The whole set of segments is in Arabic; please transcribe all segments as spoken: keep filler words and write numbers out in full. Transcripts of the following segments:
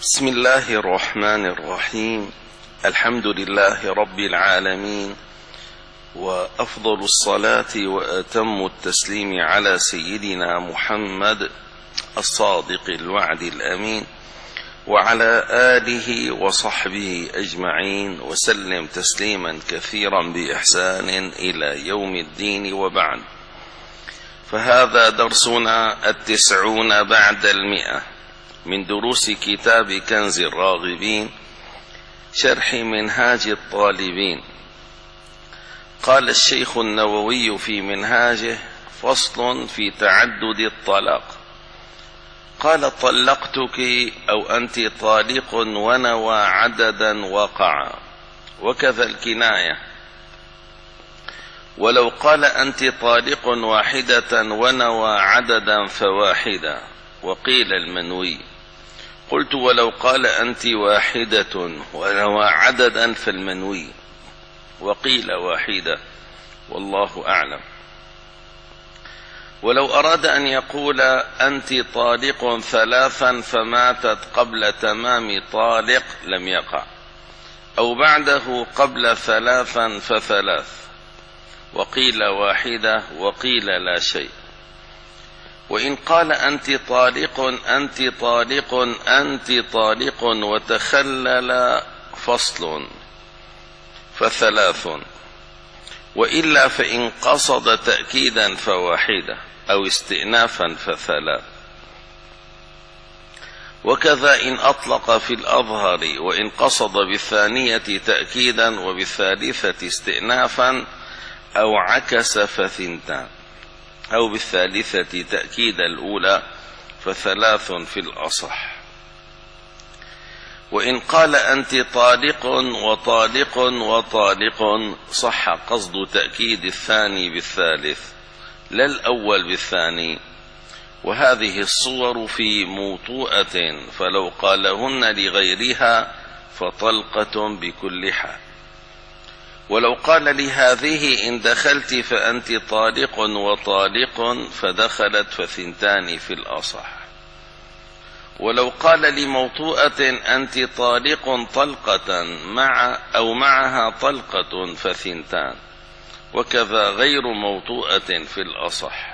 بسم الله الرحمن الرحيم. الحمد لله رب العالمين، وأفضل الصلاة وأتم التسليم على سيدنا محمد الصادق الوعد الأمين، وعلى آله وصحبه أجمعين، وسلم تسليما كثيرا بإحسان إلى يوم الدين، وبعد. فهذا درسنا التسعون بعد المئة من دروس كتاب كنز الراغبين، شرح منهاج الطالبين. قال الشيخ النووي في منهاجه: فصل في تعدد الطلاق. قال: طلقتك أو أنت طالق ونوى عددا وقع، وكذا الكناية. ولو قال أنت طالق واحدة ونوى عددا فواحدة، وقيل المنوي. قلت: ولو قال أنت واحدة ونوى عددا فالمنوي، وقيل واحدة، والله أعلم. ولو أراد أن يقول أنت طالق ثلاثا فماتت قبل تمام طالق لم يقع، أو بعده قبل ثلاثا فثلاث، وقيل واحدة، وقيل لا شيء. وإن قال أنت طالق أنت طالق أنت طالق وتخلل فصل فثلاث، وإلا فإن قصد تأكيدا فواحدة، أو استئنافا فثلاث. وكذا إن أطلق في الأظهر، وإن قصد بالثانية تأكيدا وبالثالثة استئنافا، أو عكس فثنتان، أو بالثالثة تأكيد الأولى فثلاث في الأصح. وإن قال أنت طالق وطالق وطالق صح قصد تأكيد الثاني بالثالث لا الأول بالثاني، وهذه الصور في موطوءة، فلو قالهن لغيرها فطلقة بكل حال. ولو قال لهذه إن دخلت فأنت طالق وطالق فدخلت فثنتان في الأصح. ولو قال لموطوءة أنت طالق طلقة مع أو معها طلقة فثنتان، وكذا غير موطوءة في الأصح.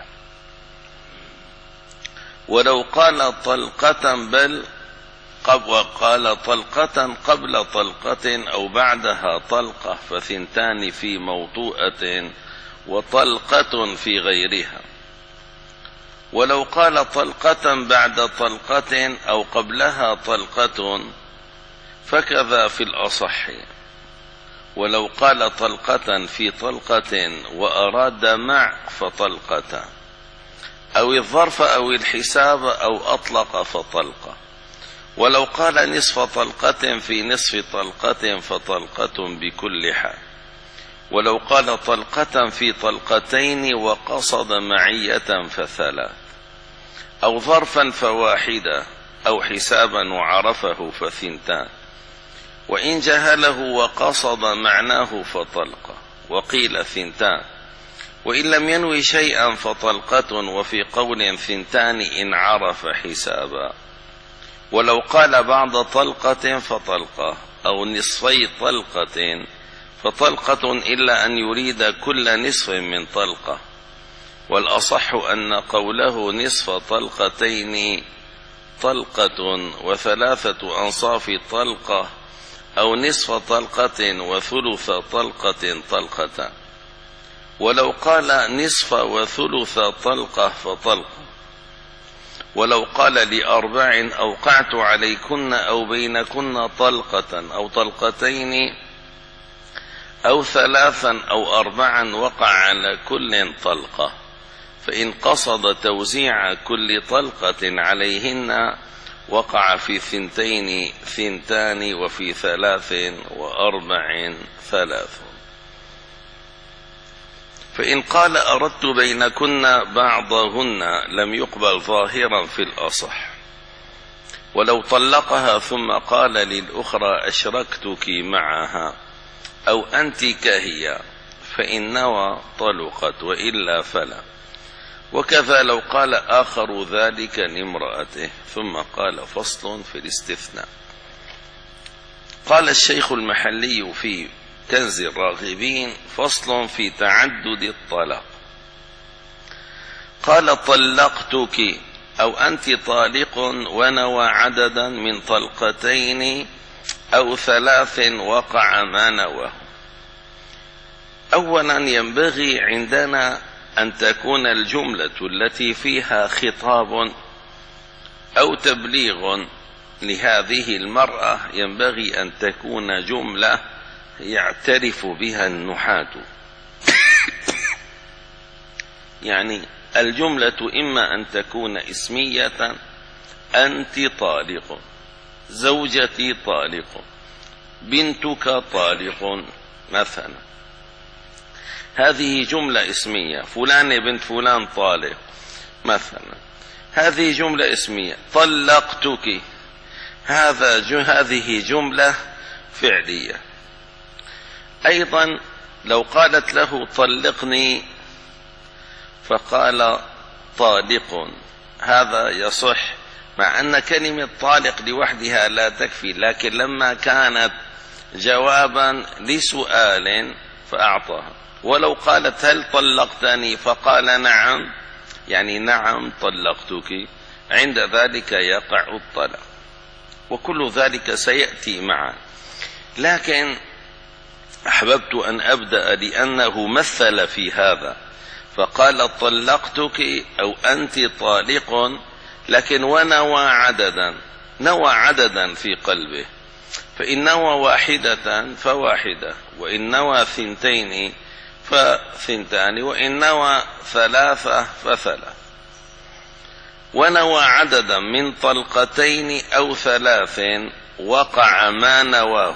ولو قال طلقة بل وقال طلقة قبل طلقة أو بعدها طلقة فثنتان في موطوءة، وطلقة في غيرها. ولو قال طلقة بعد طلقة أو قبلها طلقة فكذا في الأصح. ولو قال طلقة في طلقة وأراد مع فطلقة، أو الظرف أو الحساب أو أطلق فطلقة. ولو قال نصف طلقة في نصف طلقة فطلقة بكل حال. ولو قال طلقة في طلقتين وقصد معية فثلاث، أو ظرفا فواحدة، أو حسابا وعرفه فثنتان. وإن جهله وقصد معناه فطلقة، وقيل ثنتان. وإن لم ينوي شيئا فطلقة، وفي قول ثنتان إن عرف حسابا. ولو قال بعض طلقة فطلقة، أو نصفي طلقة فطلقة، إلا أن يريد كل نصف من طلقة. والأصح أن قوله نصف طلقتين طلقة وثلاثة أنصاف طلقة، أو نصف طلقة وثلث طلقة طلقة. ولو قال نصف وثلث طلقة فطلقة. ولو قال لأربع أوقعت عليكن أو بينكن طلقة أو طلقتين أو ثلاثا أو أربعا وقع على كل طلقة، فإن قصد توزيع كل طلقة عليهن وقع في ثنتين ثنتان، وفي ثلاث وأربع ثلاث. فإن قال أردت بينكن بعضهن لم يقبل ظاهرا في الأصح. ولو طلقها ثم قال للأخرى أشركتك معها أو أنت كهي، فإن نوى طلقت، وإلا فلا. وكذا لو قال آخر ذلك لامرأته. ثم قال: فصل في الاستثناء. قال الشيخ المحلي في كنز الراغبين: فصل في تعدد الطلاق. قال: طلقتك أو أنت طالق ونوى عددا من طلقتين أو ثلاث وقع ما نواه. أولا ينبغي عندنا أن تكون الجملة التي فيها خطاب أو تبليغ لهذه المرأة ينبغي أن تكون جملة يعترف بها النحاة. يعني الجملة إما أن تكون اسمية: أنت طالق، زوجتي طالق، بنتك طالق مثلا. هذه جملة اسمية. فلان بنت فلان طالق مثلا، هذه جملة اسمية. طلقتك، هذا هذه جملة فعلية. أيضا لو قالت له: طلقني، فقال: طالق، هذا يصح، مع أن كلمة طالق لوحدها لا تكفي، لكن لما كانت جوابا لسؤال فأعطاها. ولو قالت: هل طلقتني؟ فقال: نعم، يعني نعم طلقتك، عند ذلك يقع الطلاق. وكل ذلك سيأتي معا، لكن أحببت أن أبدأ لأنه مثل في هذا، فقال: طلقتك أو أنت طالق، لكن ونوى عددا، نوى عددا في قلبه، فإن نوى واحدة فواحدة، وإن نوى ثنتين فثنتان، وإن نوى ثلاثة فثلاث. ونوى عددا من طلقتين أو ثلاث وقع ما نواه.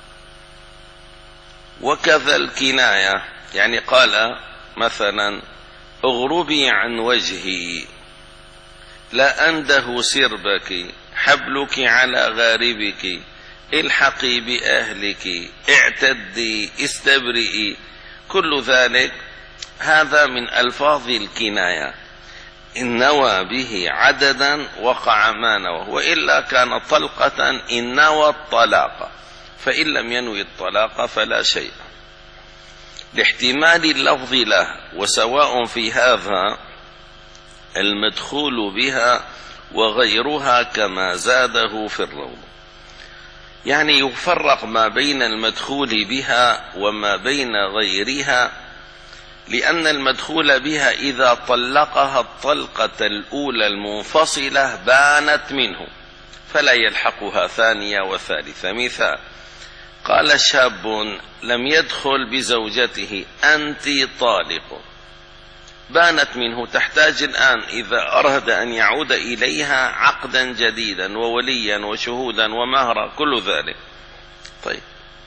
وكذا الكناية، يعني قال مثلا: اغربي عن وجهي، لا أنده سربك، حبلك على غاربك، الحقي بأهلك، اعتدي، استبرئي. كل ذلك هذا من ألفاظ الكناية. إن نوى به عددا وقع ما نوى، وإلا كان طلقة إن نوى الطلاق، فإن لم ينوي الطلاق فلا شيء، لاحتمال اللفظ له. وسواء في هذا المدخول بها وغيرها كما زاده في الروض. يعني يفرق ما بين المدخول بها وما بين غيرها، لأن المدخول بها إذا طلقها الطلقة الأولى المنفصلة بانت منه، فلا يلحقها ثانية وثالثة. مثال: قال شاب لم يدخل بزوجته: أنت طالق، بانت منه، تحتاج الآن إذا أراد أن يعود إليها عقدا جديدا ووليا وشهودا ومهرا، كل ذلك. طيب،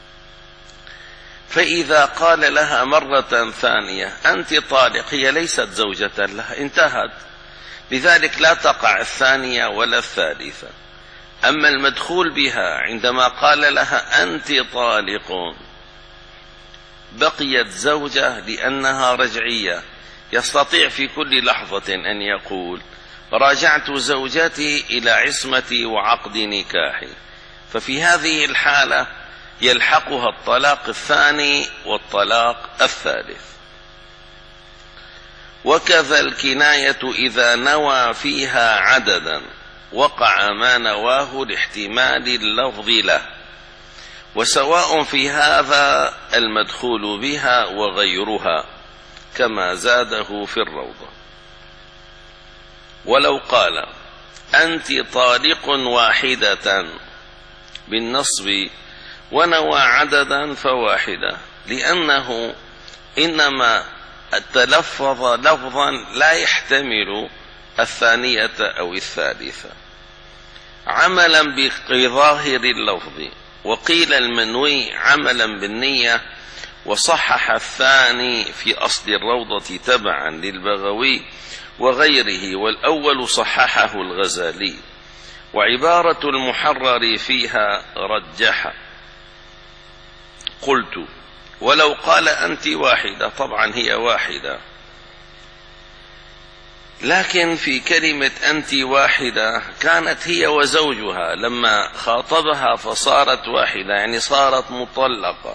فإذا قال لها مرة ثانية: أنت طالق، هي ليست زوجة لها، انتهت، لذلك لا تقع الثانية ولا الثالثة. أما المدخول بها عندما قال لها: أنت طالق، بقيت زوجة لأنها رجعية، يستطيع في كل لحظة أن يقول: راجعت زوجتي إلى عصمتي وعقد نكاحي. ففي هذه الحالة يلحقها الطلاق الثاني والطلاق الثالث. وكذا الكناية إذا نوى فيها عددا وقع ما نواه لاحتمال اللفظ له، وسواء في هذا المدخول بها وغيرها كما زاده في الروضة. ولو قال: أنت طالق واحدة بالنصب ونوى عددا فواحدة، لأنه إنما تلفظ لفظا لا يحتمل الثانية أو الثالثة عملا بظاهر اللفظ. وقيل المنوي عملا بالنية، وصحح الثاني في أصل الروضة تبعا للبغوي وغيره، والأول صححه الغزالي. وعبارة المحرر فيها رجح. قلت: ولو قال: أنت واحدة، طبعا هي واحدة، لكن في كلمة أنت واحدة كانت هي وزوجها لما خاطبها فصارت واحدة، يعني صارت مطلقة،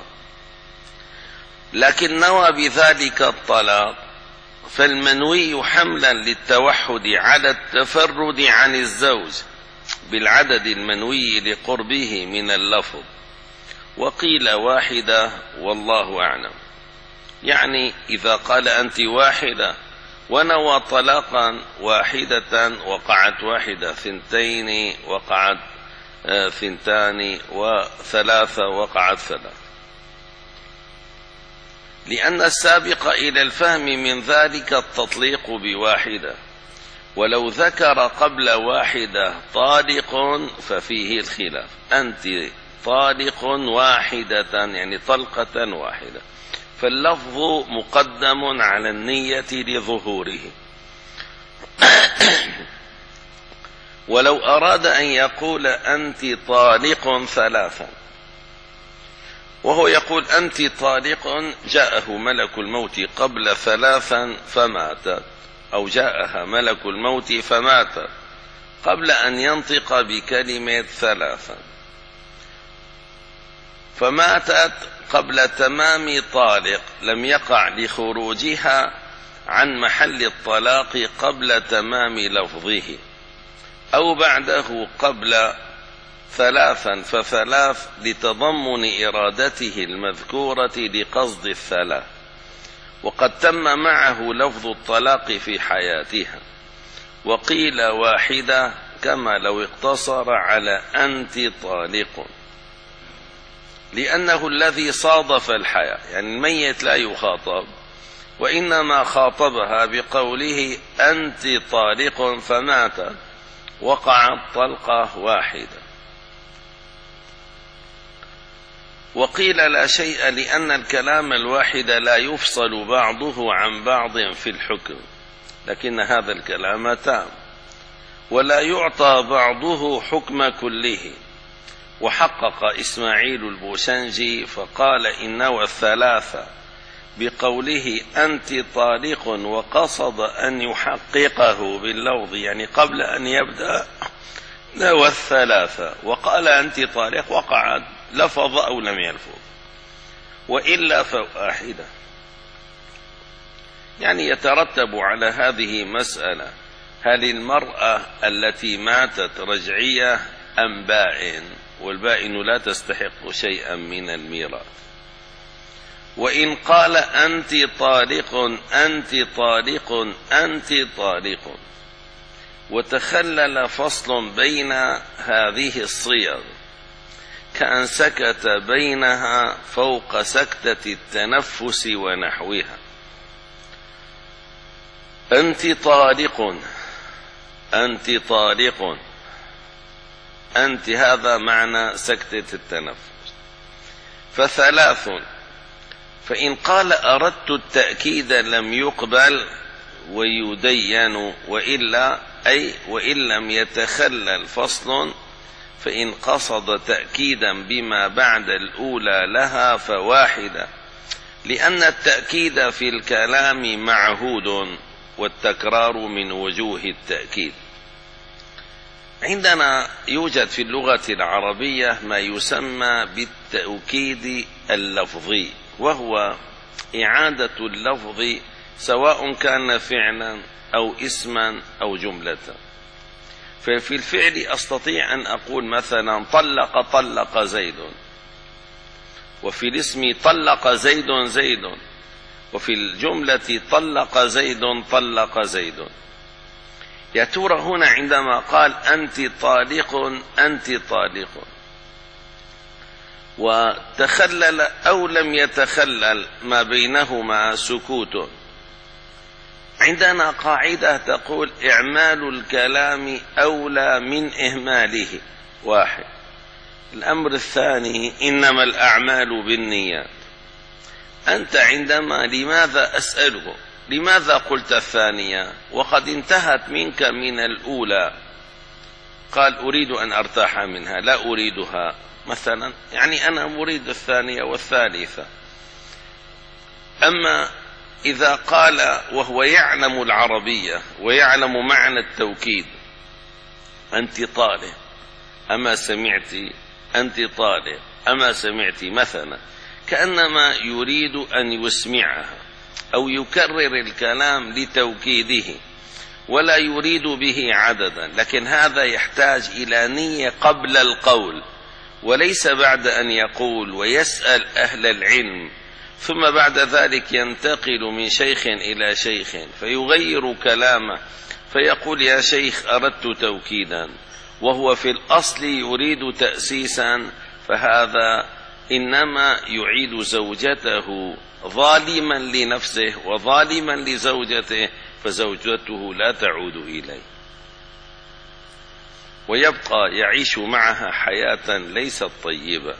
لكن نوى بذلك الطلاق، فالمنوي حملا للتوحد على التفرد عن الزوج بالعدد المنوي لقربه من اللفظ. وقيل واحدة والله أعلم، يعني إذا قال أنت واحدة ونوى طلاقا واحدة وقعت واحدة، ثنتين وقعت ثنتان، وثلاثة وقعت ثلاث، لأن السابق إلى الفهم من ذلك التطليق بواحدة، ولو ذكر قبل واحدة طالق ففيه الخلاف. أنت طالق واحدة يعني طلقة واحدة، فاللفظ مقدم على النية لظهوره. ولو أراد أن يقول أنت طالق ثلاثا وهو يقول أنت طالق، جاءه ملك الموت قبل ثلاثا فماتت، أو جاءها ملك الموت فماتت قبل أن ينطق بكلمة ثلاثا، فماتت قبل تمام طالق لم يقع لخروجها عن محل الطلاق قبل تمام لفظه، أو بعده قبل ثلاثا فثلاث لتضمن إرادته المذكورة لقصد الثلاث، وقد تم معه لفظ الطلاق في حياتها. وقيل واحدة كما لو اقتصر على أنت طالق، لأنه الذي صادف الحياة، يعني الميت لا يخاطب، وإنما خاطبها بقوله أنت طالق فمات، وقعت طلقة واحدة. وقيل لا شيء، لأن الكلام الواحد لا يفصل بعضه عن بعض في الحكم، لكن هذا الكلام تام، ولا يعطى بعضه حكم كله. وحقق إسماعيل البوشنجي فقال إن نوى الثلاثة بقوله أنت طالق، وقصد أن يحققه باللفظ، يعني قبل أن يبدأ نوى الثلاثة وقال أنت طالق، وقعد لفظ أو لم يلفظ، وإلا فواحدة. يعني يترتب على هذه مسألة: هل المرأة التي ماتت رجعية أم بائن؟ والبائن لا تستحق شيئا من الميراث. وإن قال أنت طالق أنت طالق أنت طالق، وتخلل فصل بين هذه الصيغ كأن سكت بينها فوق سكتة التنفس ونحوها. أنت طالق أنت طالق أنت، هذا معنى سكتة التنفس. فثلاث، فإن قال أردت التأكيد لم يقبل ويدين، وإلا أي وإن لم يتخلل فصل، فإن قصد تأكيدا بما بعد الأولى لها فواحدة، لأن التأكيد في الكلام معهود، والتكرار من وجوه التأكيد. عندنا يوجد في اللغة العربية ما يسمى بالتأكيد اللفظي، وهو إعادة اللفظ سواء كان فعلا أو اسما أو جملة. ففي الفعل أستطيع أن أقول مثلا طلق طلق زيد، وفي الاسم طلق زيد زيد، وفي الجملة طلق زيد طلق زيد. يا ترى هنا عندما قال أنت طالق أنت طالق وتخلل أو لم يتخلل ما بينهما سكوت، عندنا قاعدة تقول إعمال الكلام أولى من إهماله، واحد. الأمر الثاني إنما الأعمال بالنيات. أنت عندما لماذا أسأله لماذا قلت الثانية وقد انتهت منك من الأولى؟ قال أريد أن أرتاح منها، لا أريدها مثلا، يعني أنا أريد الثانية والثالثة. أما إذا قال وهو يعلم العربية ويعلم معنى التوكيد: أنت طالق أما سمعت، أنت طالق أما سمعت مثلا، كأنما يريد أن يسمعها أو يكرر الكلام لتوكيده ولا يريد به عددا، لكن هذا يحتاج إلى نية قبل القول وليس بعد أن يقول ويسأل أهل العلم، ثم بعد ذلك ينتقل من شيخ إلى شيخ فيغير كلامه فيقول: يا شيخ أردت توكيدا، وهو في الأصل يريد تأسيسا، فهذا إنما يعيد زوجته ظالما لنفسه وظالما لزوجته، فزوجته لا تعود إليه ويبقى يعيش معها حياة ليست طيبة.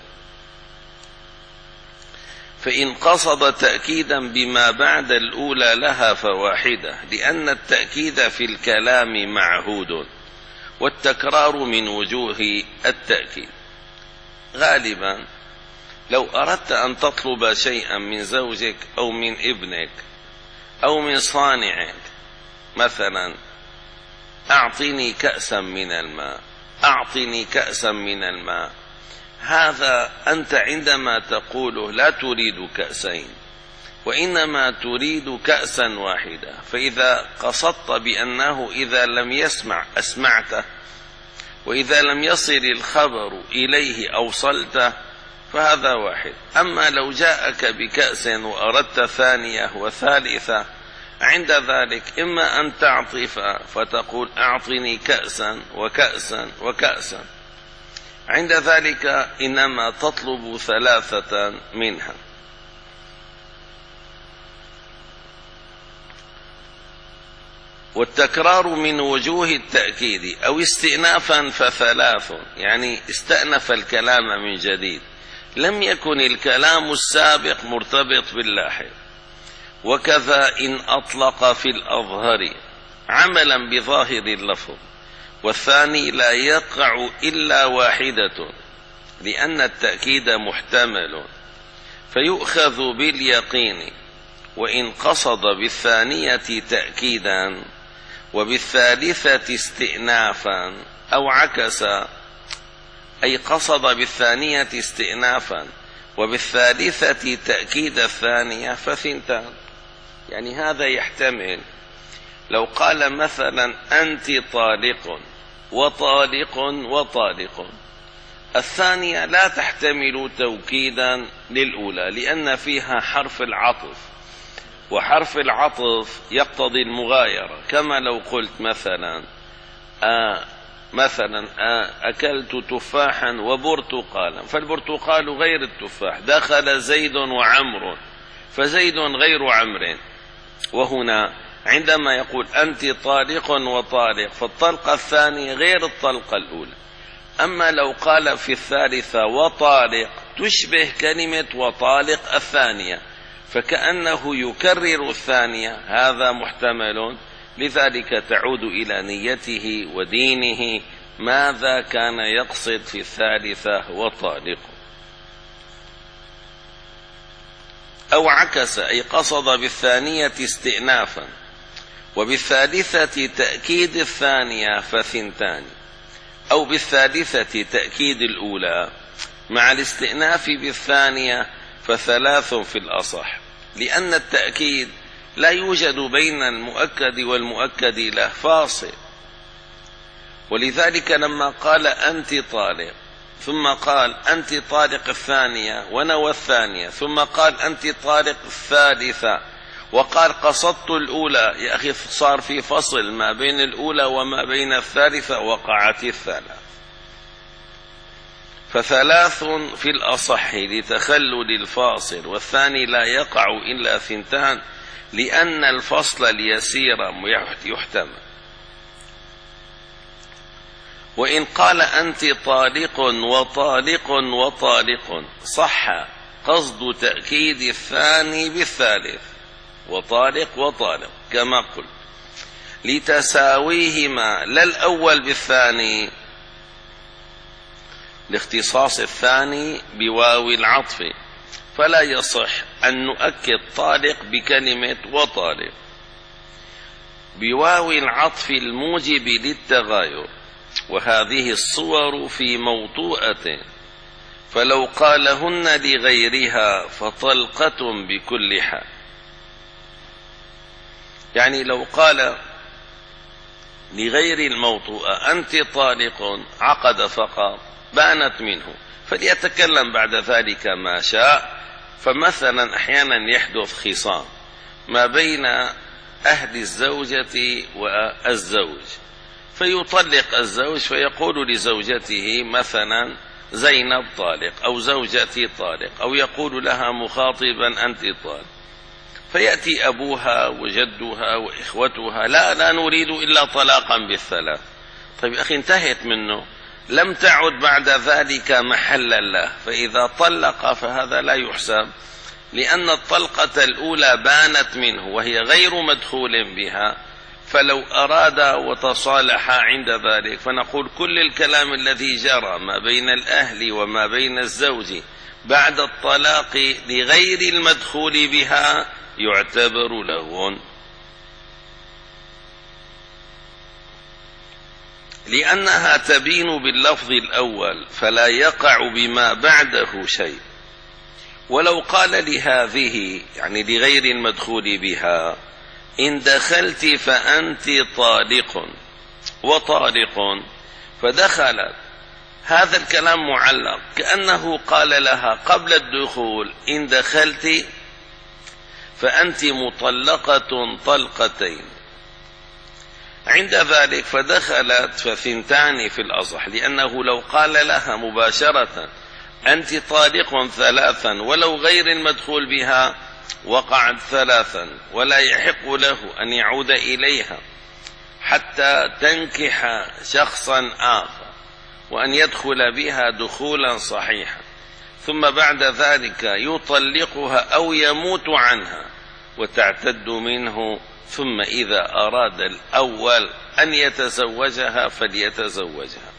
فإن قصد تأكيدا بما بعد الأولى لها فواحدة، لأن التأكيد في الكلام معهود والتكرار من وجوه التأكيد. غالبا لو أردت أن تطلب شيئا من زوجك أو من ابنك أو من صانعك، مثلا: أعطني كأسا من الماء، أعطني كأسا من الماء، هذا أنت عندما تقوله لا تريد كأسين وإنما تريد كأسا واحدة، فإذا قصدت بأنه إذا لم يسمع أسمعته وإذا لم يصل الخبر إليه أوصلته فهذا واحد. أما لو جاءك بكأس وأردت ثانية وثالثة، عند ذلك إما أن تعطف فتقول: أعطني كأسا وكأسا وكأسا، عند ذلك إنما تطلب ثلاثة منها. والتكرار من وجوه التأكيد أو استئنافا فثلاث، يعني استأنف الكلام من جديد، لم يكن الكلام السابق مرتبط باللاحق. وكذا إن أطلق في الأظهر عملا بظاهر اللفظ، والثاني لا يقع إلا واحدة، لأن التأكيد محتمل فيؤخذ باليقين. وإن قصد بالثانية تأكيدا وبالثالثة استئنافا أو عكس، أي قصد بالثانية استئنافا وبالثالثة تأكيد الثانية فثنتان. يعني هذا يحتمل لو قال مثلا: أنت طالق وطالق وطالق، الثانية لا تحتمل توكيدا للأولى لأن فيها حرف العطف، وحرف العطف يقتضي المغايرة، كما لو قلت مثلا آه مثلا آه أكلت تفاحا وبرتقالا، فالبرتقال غير التفاح، دخل زيد وعمر فزيد غير عمر. وهنا عندما يقول أنت طالق وطالق فالطلقة الثانية غير الطلقة الأولى. أما لو قال في الثالثة وطالق تشبه كلمة وطالق الثانية، فكأنه يكرر الثانية، هذا محتمل، لذلك تعود إلى نيته ودينه ماذا كان يقصد في الثالثة وطالق. أو عكس، أي قصد بالثانية استئنافا وبالثالثة تأكيد الثانية فثنتان، أو بالثالثة تأكيد الأولى مع الاستئناف بالثانية فثلاث في الأصح، لأن التأكيد لا يوجد بين المؤكد والمؤكد له فاصل. ولذلك لما قال أنت طالق ثم قال أنت طالق الثانية ونوى الثانية، ثم قال أنت طالق الثالثة وقال قصدت الأولى، يا أخي صار في فصل ما بين الأولى وما بين الثالثة، وقعت الثالث. فثلاث في الأصح لتخلل الفاصل، والثاني لا يقع إلا ثنتان لأن الفصل اليسير يحتمل. وإن قال أنت طالق وطالق وطالق صح قصد تأكيد الثاني بالثالث، وطالق وطالق كما قلت، لتساويهما لا الأول بالثاني، لاختصاص الثاني بواو العطف، فلا يصح أن نؤكد طالق بكلمة وطالق بواو العطف الموجب للتغاير، وهذه الصور في موطوءة، فلو قالهن لغيرها فطلقة بكل حال. يعني لو قال لغير الموطوءة أنت طالق عقد فقط بانت منه، فليتكلم بعد ذلك ما شاء. فمثلا أحيانا يحدث خصام ما بين أهل الزوجة والزوج، فيطلق الزوج فيقول لزوجته مثلا زينب طالق أو زوجتي طالق، أو يقول لها مخاطبا أنت طالق، فيأتي أبوها وجدها وإخوتها لا لا نريد إلا طلاقا بالثلاث. طيب أخي انتهت منه، لم تعد بعد ذلك محلا له، فإذا طلق فهذا لا يحسب، لأن الطلقة الأولى بانت منه وهي غير مدخول بها. فلو أراد وتصالح عند ذلك فنقول كل الكلام الذي جرى ما بين الأهل وما بين الزوج بعد الطلاق لغير المدخول بها يعتبر لغو، لأنها تبين باللفظ الأول فلا يقع بما بعده شيء. ولو قال لهذه يعني لغير المدخول بها إن دخلت فأنت طالق وطالق، فدخلت، هذا الكلام معلق كأنه قال لها قبل الدخول إن دخلت فأنت مطلقة طلقتين، عند ذلك فدخلت فثنتان في الأصح، لأنه لو قال لها مباشرة أنت طالق ثلاثا ولو غير المدخول بها وقعت ثلاثا، ولا يحق له أن يعود إليها حتى تنكح شخصا آخر وأن يدخل بها دخولا صحيحا، ثم بعد ذلك يطلقها أو يموت عنها وتعتد منه، ثم إذا أراد الأول أن يتزوجها فليتزوجها.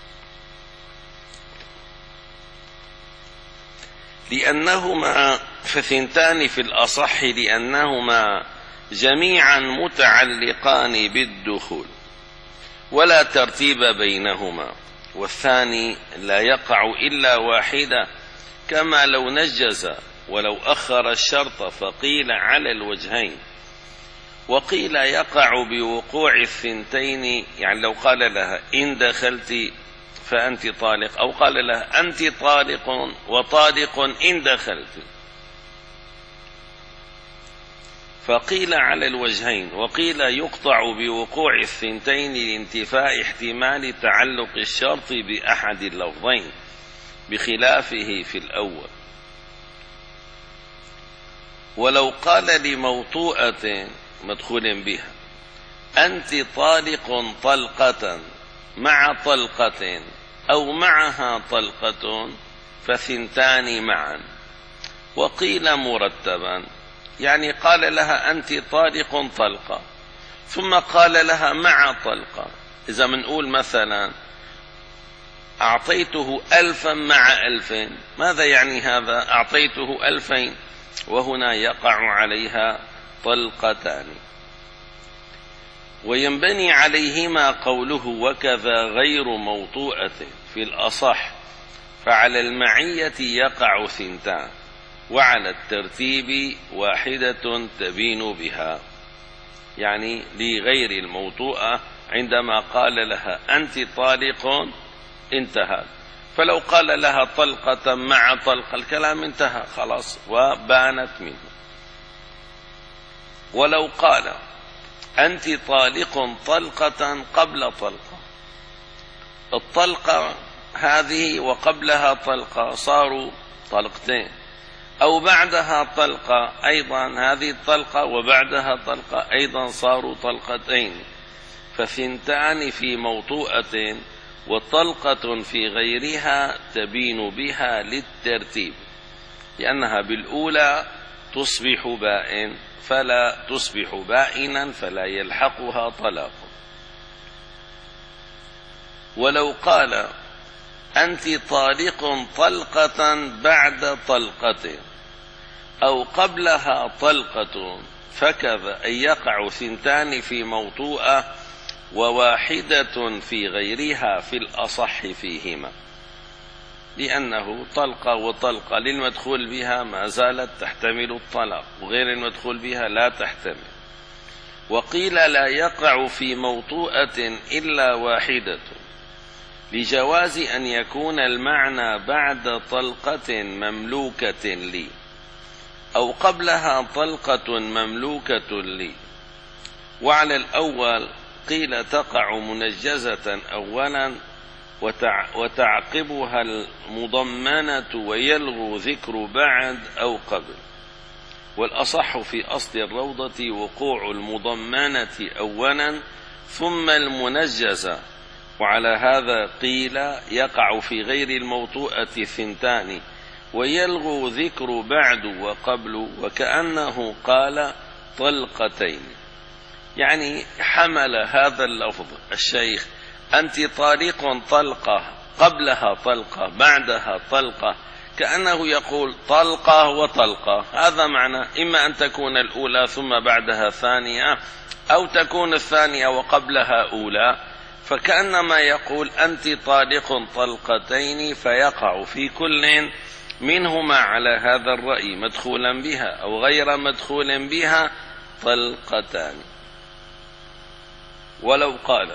لأنهما فثنتان في الأصح لأنهما جميعا متعلقان بالدخول ولا ترتيب بينهما، والثاني لا يقع إلا واحدة، كما لو نجز ولو أخر الشرط فقيل على الوجهين، وقيل يقع بوقوع الثنتين، يعني لو قال لها إن دخلت فأنت طالق، أو قال لها أنت طالق وطالق إن دخلت، فقيل على الوجهين، وقيل يقطع بوقوع الثنتين لانتفاء احتمال تعلق الشرط بأحد اللفظين بخلافه في الأول. ولو قال لموطوءة مدخول بها أنت طالق طلقة مع طلقة أو معها طلقة فثنتان معا، وقيل مرتبا، يعني قال لها أنت طالق طلقة ثم قال لها مع طلقة. إذا منقول مثلا أعطيته ألفا مع ألفين، ماذا يعني هذا؟ أعطيته ألفين وهنا يقع عليها طلقتان، وينبني عليهما قوله وكذا غير موطوءة في الأصح، فعلى المعية يقع ثنتان وعلى الترتيب واحدة تبين بها، يعني لغير الموطوءة عندما قال لها أنت طالق انتهى، فلو قال لها طلقة مع طلقة الكلام انتهى خلاص وبانت منه. ولو قال أنت طالق طلقة قبل طلقة، الطلقة هذه وقبلها طلقة صاروا طلقتين، أو بعدها طلقة أيضا هذه الطلقة وبعدها طلقة أيضا صاروا طلقتين، فثنتان في موطوءة وطلقة في غيرها تبين بها للترتيب، لأنها بالأولى تصبح بائن فلا تصبح بائنا فلا يلحقها طلاق. ولو قال أنت طالق طلقة بعد طلقة أو قبلها طلقة فكذا أن يقع ثنتان في موطوءة وواحدة في غيرها في الأصح فيهما، لأنه طلقة وطلقة للمدخول بها ما زالت تحتمل الطلاق، وغير المدخول بها لا تحتمل. وقيل لا يقع في موطوءة إلا واحدة، لجواز أن يكون المعنى بعد طلقة مملوكة لي أو قبلها طلقة مملوكة لي. وعلى الأول قيل تقع منجزة أولا وتعقبها المضمنة ويلغو ذكر بعد أو قبل، والأصح في أصل الروضة وقوع المضمنة أولا ثم المنجزة. وعلى هذا قيل يقع في غير الموطوءة ثنتان ويلغو ذكر بعد وقبل، وكأنه قال طلقتين، يعني حمل هذا اللفظ الشيخ أنت طالق طلقة قبلها طلقة بعدها طلقة، كأنه يقول طلقة وطلقة. هذا معنى إما أن تكون الأولى ثم بعدها ثانية، أو تكون الثانية وقبلها أولى، فكأنما يقول أنت طالق طلقتين، فيقع في كل منهما على هذا الرأي مدخولا بها أو غير مدخول بها طلقتان. ولو قال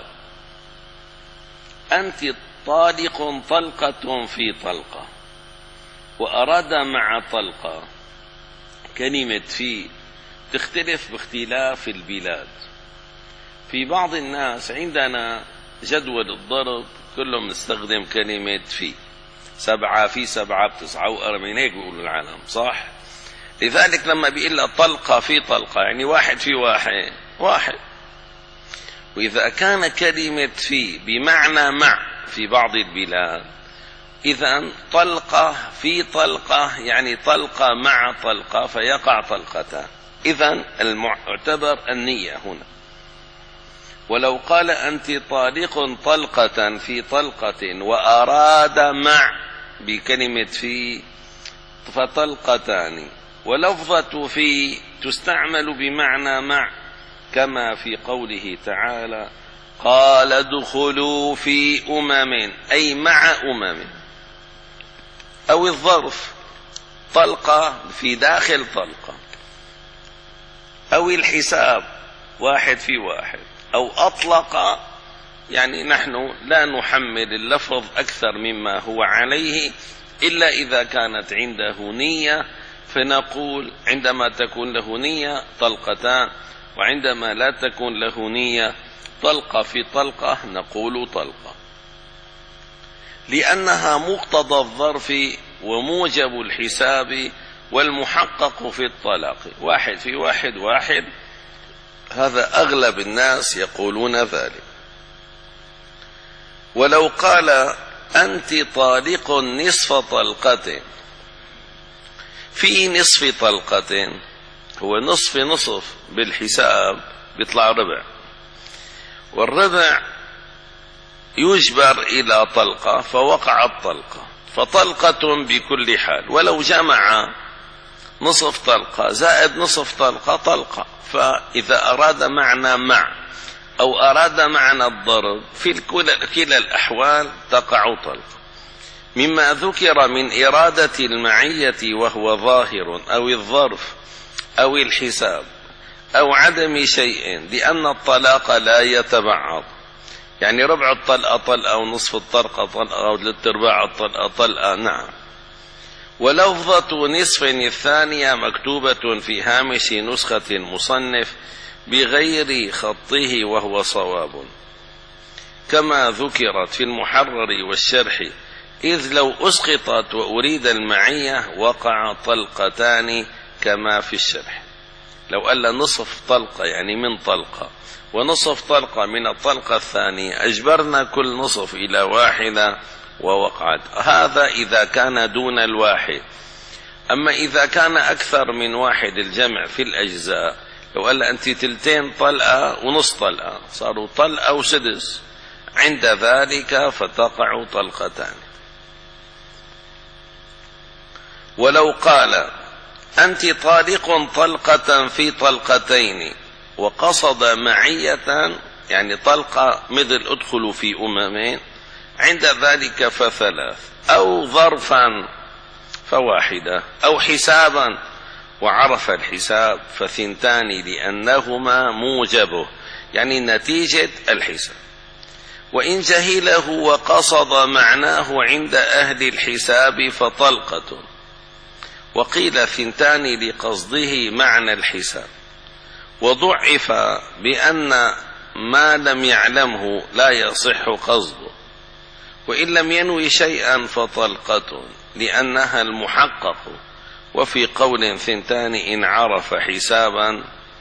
أنت طالق طلقة في طلقة وأراد مع طلقة، كلمة في تختلف باختلاف البلاد. في بعض الناس عندنا جدول الضرب كلهم نستخدم كلمة في، سبعة في سبعة بتسعة وأربعين، هيك بيقولوا العالم صح. لذلك لما بيقول لها طلقة في طلقة يعني واحد في واحد واحد. وإذا كان كلمة في بمعنى مع في بعض البلاد، إذن طلقة في طلقة يعني طلقة مع طلقة فيقع طلقتان. إذن المعتبر النية هنا. ولو قال أنت طالق طلقة في طلقة وأراد مع بكلمة في فطلقتان، ولفظة في تستعمل بمعنى مع، كما في قوله تعالى قال ادخلوا في أمم أي مع أمم. أو الظرف طلقة في داخل طلقة، أو الحساب واحد في واحد، أو أطلق، يعني نحن لا نحمل اللفظ أكثر مما هو عليه إلا إذا كانت عنده نية، فنقول عندما تكون له نية طلقتان، وعندما لا تكون له نية طلقة في طلقة نقول طلقة، لأنها مقتضى الظرف وموجب الحساب والمحقق في الطلاق، واحد في واحد واحد. هذا أغلب الناس يقولون ذلك. ولو قال أنت طالق نصف طلقة، في نصف طلقة هو نصف نصف بالحساب بيطلع ربع، والربع يجبر إلى طلقة فوقعت طلقة، فطلقة بكل حال. ولو جمع نصف طلقة زائد نصف طلقة طلقة. فإذا أراد معنى مع أو أراد معنى الضرب في كلا الأحوال تقع طلقة. مما ذكر من إرادة المعية وهو ظاهر أو الظرف أو الحساب أو عدم شيء، لأن الطلاق لا يتبعض، يعني ربع الطلقة طلقة ونصف الطلقة طلقة وثلاث أرباع الطلقة طلقة. نعم. ولفظة نصف الثانية مكتوبة في هامش نسخة المصنف بغير خطه وهو صواب، كما ذكرت في المحرر والشرح، إذ لو أسقطت وأريد المعية وقع طلقتان كما في الشرح. لو قال نصف طلقة يعني من طلقة ونصف طلقة من الطلقة الثانية أجبرنا كل نصف إلى واحدة ووقعت. هذا إذا كان دون الواحد. أما إذا كان أكثر من واحد الجمع في الأجزاء، لو قال أنت تلتين طلقة ونص طلقة صاروا طلقة وسدس، عند ذلك فتقع طلقتان. ولو قال أنت طالق طلقة في طلقتين، وقصد معية يعني طلقة مثل ادخلوا في أممين، عند ذلك فثلاث، أو ظرفا فواحدة، أو حسابا وعرف الحساب فثنتان لأنهما موجبه يعني نتيجة الحساب. وإن جهله وقصد معناه عند أهل الحساب فطلقة، وقيل ثنتان لقصده معنى الحساب، وضعف بأن ما لم يعلمه لا يصح قصده، وإن لم ينوي شيئا فطلقة لأنها المحقق. وفي قول ثنتان إن عرف حسابا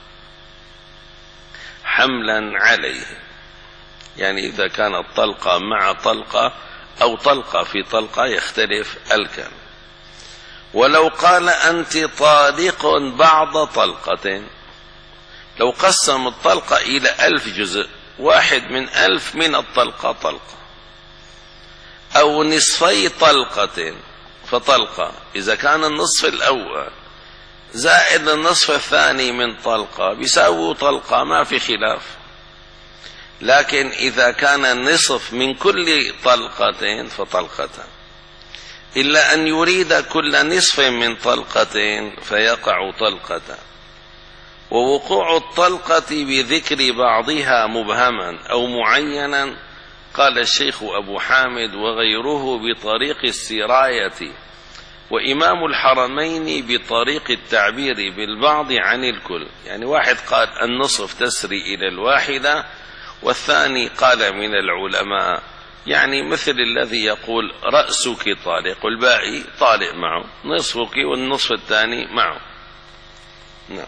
حملا عليه، يعني إذا كانت طلقة مع طلقة أو طلقة في طلقة يختلف الكلام. ولو قال أنت طالق بعض طلقة، لو قسم الطلقة إلى ألف جزء، واحد من ألف من الطلقة طلقة، أو نصفي طلقة فطلقة، إذا كان النصف الأول زائد النصف الثاني من طلقة بيساوي طلقة ما في خلاف. لكن إذا كان النصف من كل طلقتين فطلقتان، إلا أن يريد كل نصف من طلقتين فيقع طلقتان. ووقوع الطلقة بذكر بعضها مبهما أو معينا، قال الشيخ أبو حامد وغيره بطريق السراية، وإمام الحرمين بطريق التعبير بالبعض عن الكل. يعني واحد قال النصف تسري إلى الواحدة، والثاني قال من العلماء يعني مثل الذي يقول رأسك طالق والباقي طالق معه، نصفك والنصف الثاني معه. نعم.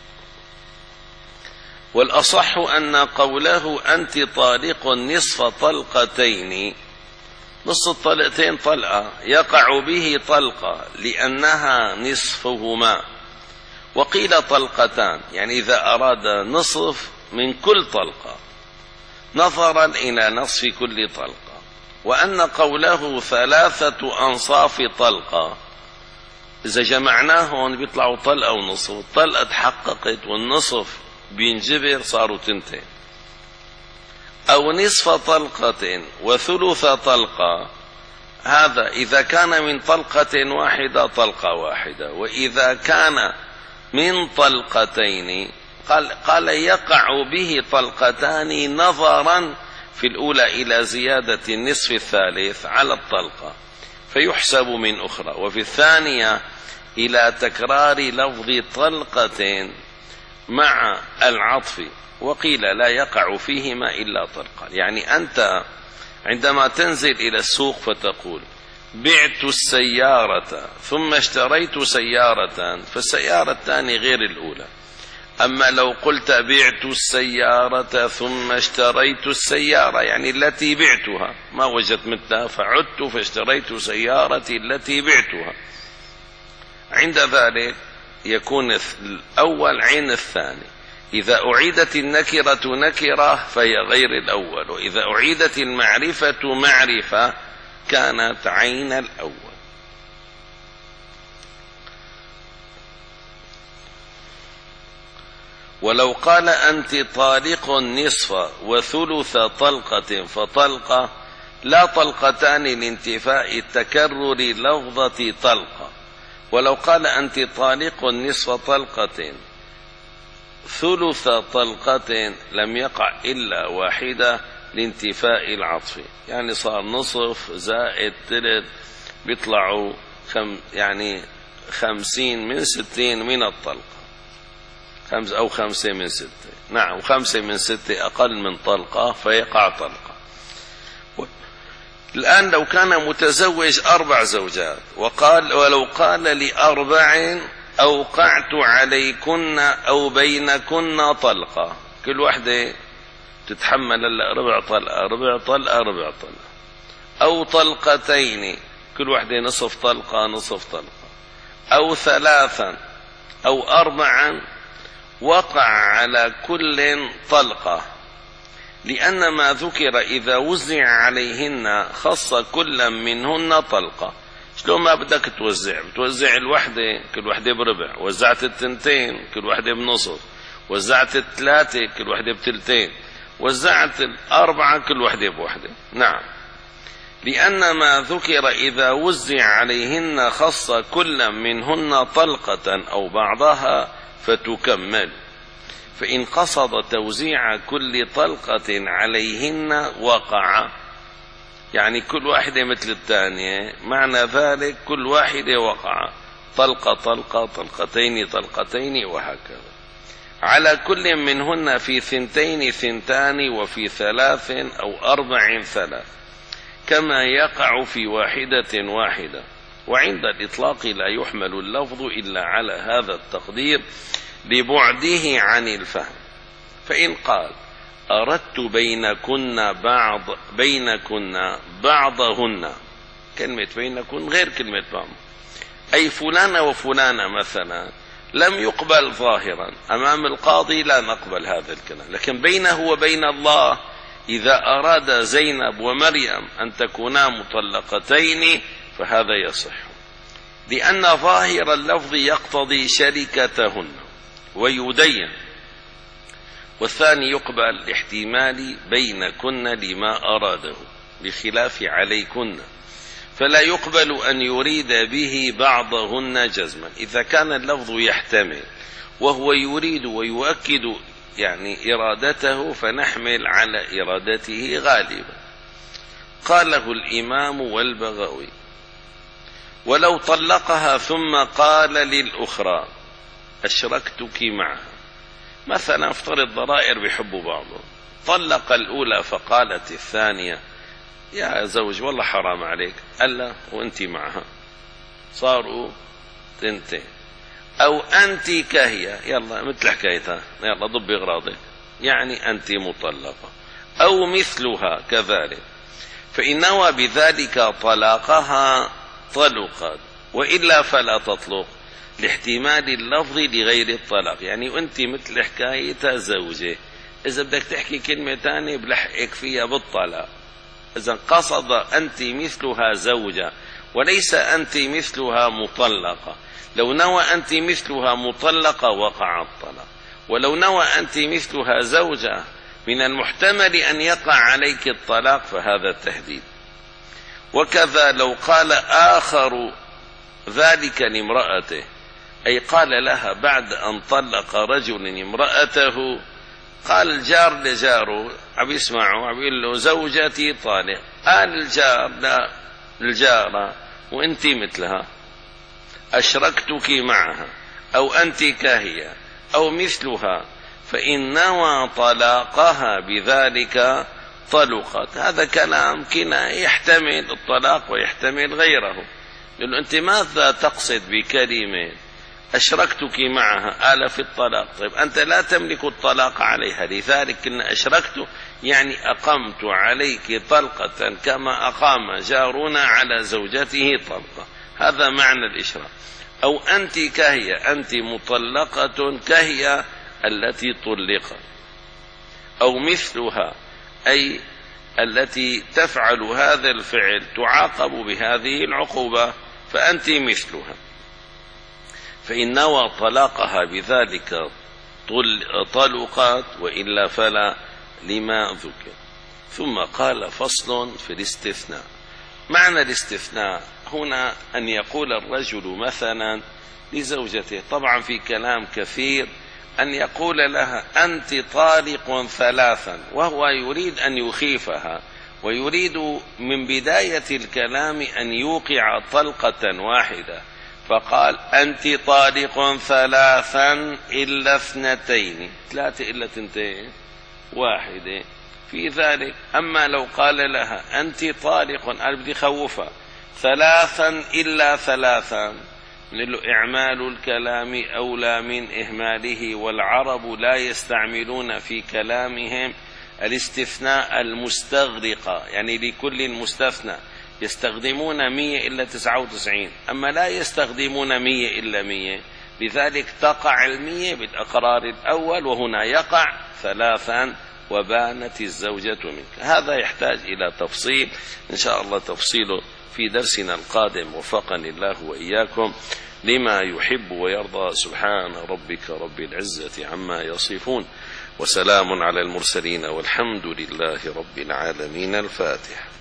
والأصح أن قوله أنت طالق نصف طلقتين، نصف الطلقتين طلقة يقع به طلقة لأنها نصفهما. وقيل طلقتان يعني إذا أراد نصف من كل طلقة نظرا إلى نصف كل طلقة. وأن قوله ثلاثة أنصاف طلقة إذا جمعناهم بيطلعوا طلقة ونصف، الطلقة تحققت والنصف بينجبر صاروا تنتين. أو نصف طلقة وثلث طلقة، هذا إذا كان من طلقة واحدة طلقة واحدة، وإذا كان من طلقتين قال, قال يقع به طلقتان نظرا في الأولى إلى زيادة النصف الثالث على الطلقة فيحسب من أخرى، وفي الثانية إلى تكرار لفظ طلقة مع العطف. وقيل لا يقع فيهما إلا طلقة. يعني أنت عندما تنزل إلى السوق فتقول بعت السيارة ثم اشتريت سيارة، فالسيارة الثانية غير الأولى. أما لو قلت بعت السيارة ثم اشتريت السيارة يعني التي بعتها ما وجدت مثلها فعدت فاشتريت سيارتي التي بعتها، عند ذلك يكون الأول عين الثاني. إذا أعيدت النكرة نكرة فهي غير الأول، وإذا أعيدت المعرفة معرفة كانت عين الأول. ولو قال أنت طالق نصف وثلث طلقة فطلقة، لا طلقتان لانتفاء تكرر لفظة طلقة. ولو قال أنت طالق نصف طلقة ثلث طلقة لم يقع إلا واحدة لانتفاء العطف، يعني صار نصف زائد ثلث بيطلعوا خم يعني خمسين من ستين من الطلقة، خمس أو خمسة من ستة. نعم خمسة من ستة أقل من طلقة فيقع طلقة. الآن لو كان متزوج أربع زوجات وقال ولو قال لأربع أوقعت عليكن أو بينكن طلقة، كل واحدة تتحمل ربع طلقة ربع طلقة ربع طلقة، أو طلقتين كل واحدة نصف طلقة نصف طلقة، أو ثلاثا أو أربعا، وقع على كل طلقة، لأن ما ذكر إذا وزع عليهن خص كل منهن طلقة، شلون ما بدك توزع، بتوزع الوحدة كل وحدة بربع، وزعت التنتين كل وحدة بنصف، وزعت الثلاثة كل وحدة بتلتين، وزعت الأربعة كل وحدة بوحدة. نعم، لأن ما ذكر إذا وزع عليهن خص كل منهن طلقة أو بعضها فتكمل، فإن قصد توزيع كل طلقة عليهن وقع، يعني كل واحدة مثل الثانية، معنى ذلك كل واحدة وقع طلقة طلقة طلقتين طلقتين وهكذا. على كل منهن في ثنتين ثنتان، وفي ثلاث أو أربع ثلاث، كما يقع في واحدة واحدة. وعند الإطلاق لا يحمل اللفظ إلا على هذا التقدير لبعده عن الفهم. فإن قال أردت بينكن بعض بينكن بعضهن، كلمة بينكن غير كلمة بعض، أي فلانة وفلانة مثلا، لم يقبل ظاهرا أمام القاضي، لا نقبل هذا الكلام. لكن بينه وبين الله إذا أراد زينب ومريم أن تكونا مطلقتين فهذا يصح، لأن ظاهر اللفظ يقتضي شركتهن ويدين. والثاني يقبل لاحتمال بينكن لما أراده، بخلاف عليكن، فلا يقبل أن يريد به بعضهن جزما. إذا كان اللفظ يحتمل وهو يريد ويؤكد يعني إرادته، فنحمل على إرادته غالبا. قاله الإمام والبغوي: ولو طلقها ثم قال للأخرى أشركتك معها، مثلا افترض ضرائر بيحبوا بعضهم، طلق الأولى فقالت الثانية يا زوج والله حرام عليك، ألا وأنت معها، صاروا تنتين. أو أنت كهية، يلا مثل حكايتها، يلا ضبي أغراضك، يعني أنت مطلقة. أو مثلها كذلك، فإن نوى بذلك طلاقها طلقت، وإلا فلا تطلق لاحتمال اللفظ لغير الطلاق. يعني أنت مثل حكايتها زوجة، إذا بدك تحكي كلمة تانية بلحقك فيها بالطلاق. إذا قصد أنت مثلها زوجة وليس أنت مثلها مطلقة. لو نوى أنت مثلها مطلقة وقع الطلاق، ولو نوى أنت مثلها زوجة من المحتمل أن يقع عليك الطلاق فهذا التهديد. وكذا لو قال آخر ذلك لامرأته، أي قال لها بعد أن طلق رجل امرأته، قال الجار لجاره، عم يسمعوا عم يقول له زوجتي طالق، قال الجار لا الجارة وأنت مثلها، أشركتك معها، أو أنت كهية، أو مثلها، فإن نوى طلاقها بذلك طلقت. هذا كلام كنا يحتمل الطلاق ويحتمل غيره. لأنه أنت ماذا تقصد بكلمة أشركتك معها آل في الطلاق؟ طيب أنت لا تملك الطلاق عليها، لذلك كنا أشركت يعني أقمت عليك طلقة كما أقام جارنا على زوجته طلقة، هذا معنى الإشراك. أو أنت كهية، أنت مطلقة كهية التي طلقت. أو مثلها، أي التي تفعل هذا الفعل تعاقب بهذه العقوبة، فأنت مثلها. فإن نوى طلاقها بذلك طلقات، وإلا فلا، لما ذكر. ثم قال فصل في الاستثناء. معنى الاستثناء هنا أن يقول الرجل مثلا لزوجته، طبعا في كلام كثير، أن يقول لها أنت طالق ثلاثا، وهو يريد أن يخيفها، ويريد من بداية الكلام أن يوقع طلقة واحدة، فقال أنت طالق ثلاثا إلا اثنتين، ثلاثة إلا اثنتين واحدة في ذلك. أما لو قال لها أنت طالق، أنا بدي خوفها، ثلاثا إلا ثلاثا، له إعمال الكلام أولى من إهماله، والعرب لا يستعملون في كلامهم الاستثناء المستغرق، يعني لكل مستثنى يستخدمون مية إلا تسعة وتسعين، أما لا يستخدمون مية إلا مية، لذلك تقع المية بالأقرار الأول، وهنا يقع ثلاثا وبانت الزوجة منك. هذا يحتاج إلى تفصيل إن شاء الله، تفصيله في درسنا القادم، وفقني الله وإياكم لما يحب ويرضى. سبحان ربك رب العزة عما يصفون، وسلام على المرسلين، والحمد لله رب العالمين. الفاتحة.